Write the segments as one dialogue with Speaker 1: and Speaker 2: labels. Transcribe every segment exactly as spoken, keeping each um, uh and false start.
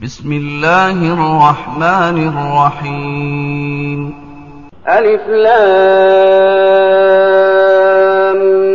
Speaker 1: بسم الله الرحمن الرحيم.
Speaker 2: ألف لام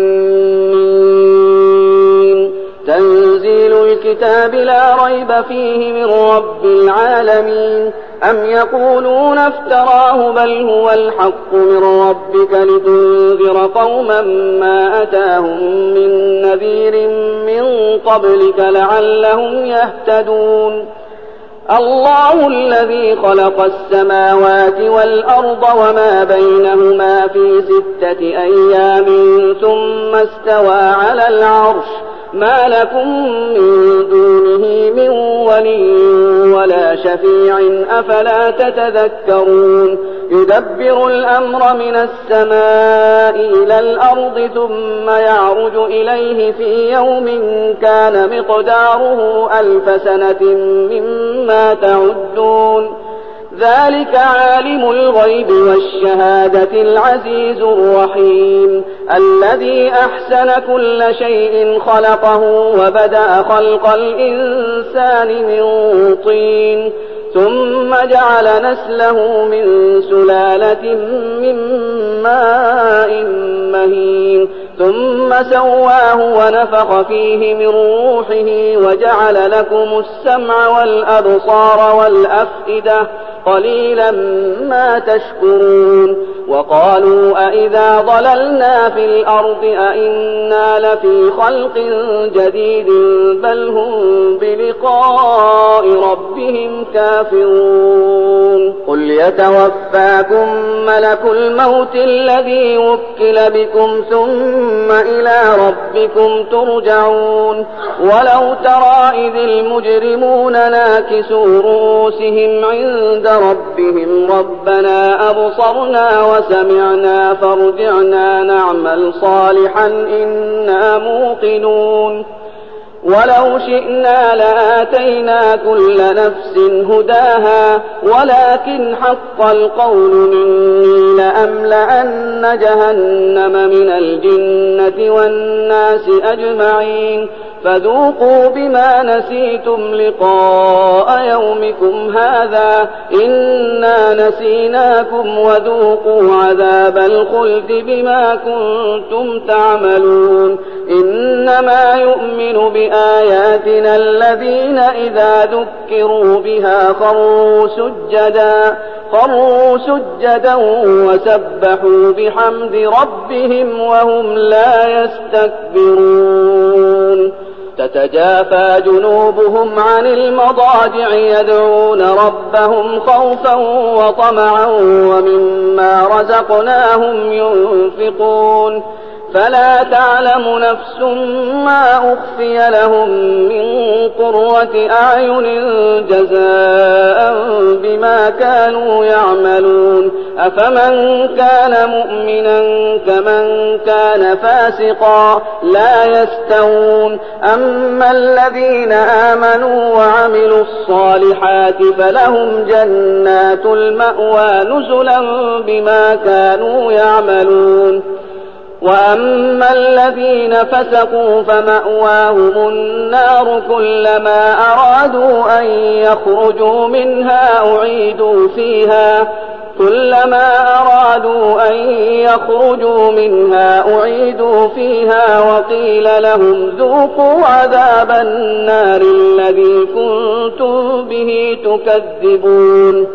Speaker 2: ميم. تنزيل الكتاب لا ريب فيه من رب العالمين. أم يقولون افتراه بل هو الحق من ربك لتنذر قوما ما أتاهم من نذير من قبلك لعلهم يهتدون. الله الذي خلق السماوات والأرض وما بينهما في ستة أيام ثم استوى على العرش ما لكم من دونه من ولي ولا شفيع أفلا تتذكرون. يدبر الأمر من السماء إلى الأرض ثم يعرج إليه في يوم كان مقداره ألف سنة مما تعدون. ذلك عالم الغيب والشهادة العزيز الرحيم الذي أحسن كل شيء خلقه وبدأ خلق الإنسان من طين ثم جعل نسله من سلالة من ماء مهين ثم سواه ونفخ فيه من روحه وجعل لكم السمع والأبصار والأفئدة قليلا ما تشكرون. وقالوا أئذا ضللنا في الأرض أئنا لفي خلق جديد بل هم بلقاء ربهم كافرون. قل يتوفاكم ملك الموت الذي وكل بكم ثم إلى ربكم ترجعون. ولو ترى إذ المجرمون ناكسوا رؤوسهم عند ربهم ربنا أبصرنا وسمعنا فارجعنا نعمل صالحا إنا موقنون. ولو شئنا لآتينا كل نفس هداها ولكن حق القول مني لأملأن جهنم من الجنة والناس أجمعين فذوقوا بما نسيتم لقاء يومكم هذا إنا نسيناكم وذوقوا عذاب الخلد بما كنتم تعملون. إنما يؤمن بآياتنا الذين إذا ذكروا بها خروا سجدا خروا سجدا وسبحوا بحمد ربهم وهم لا يستكبرون. تتجافى جنوبهم عن المضاجع يدعون ربهم خوفا وطمعا ومما رزقناهم ينفقون. فلا تعلم نفس ما أخفي لهم من قرة أعين جزاء بما كانوا يعملون. أفمن كان مؤمنا كمن كان فاسقا لا يستوون. أما الذين آمنوا وعملوا الصالحات فلهم جنات المأوى نزلا بما كانوا يعملون. وأما الذين فسقوا فمأواهم النار كلما أرادوا أن يخرجوا منها أعيدوا فيها كلما أرادوا أن يخرجوا منها أعيدوا فيها وقيل لهم ذوقوا عذاب النار الذي كنتم به تكذبون.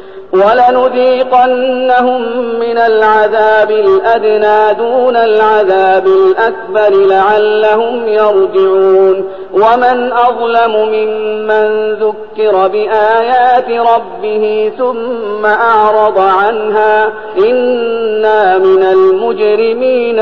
Speaker 2: ولنذيقنهم من العذاب الأدنى دون العذاب الأكبر لعلهم يرجعون. ومن أظلم ممن ذكر بآيات ربه ثم أعرض عنها إنا من المجرمين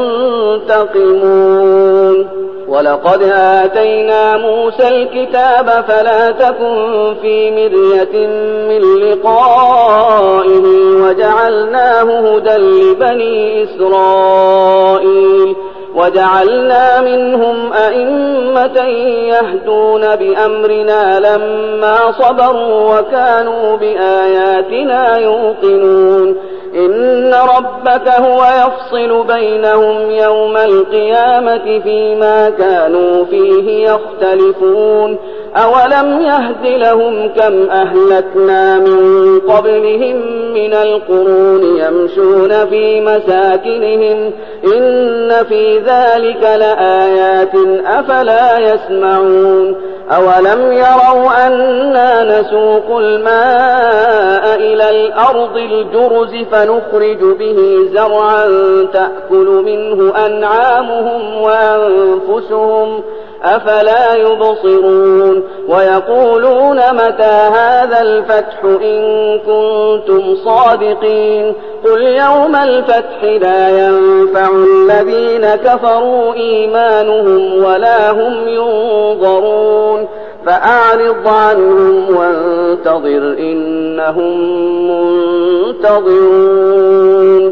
Speaker 2: منتقمون. ولقد آتينا موسى الكتاب فلا تكن في مرية من لقائه وجعلناه هدى لبني إسرائيل وجعلنا منهم أئمة يهدون بأمرنا لما صبروا وكانوا بآياتنا يوقنون. إن ربك هو يفصل بينهم يوم القيامة فيما كانوا فيه يختلفون. أولم يهد لهم كم أهلكنا من قبلهم من القرون يمشون في مساكنهم إن في ذلك لآيات أفلا يسمعون أولم يروا أنا نسوق الماء إلى الأرض الجرز فنخرج به زرعا تأكل منه أنعامهم وأنفسهم أفلا يبصرون ويقولون متى هذا الفتح إن كنتم صادقين قل يوم الفتح لا ينفع الذين كفروا إيمانهم ولا هم ينظرون فأعرض عنهم وانتظر إنهم منتظرون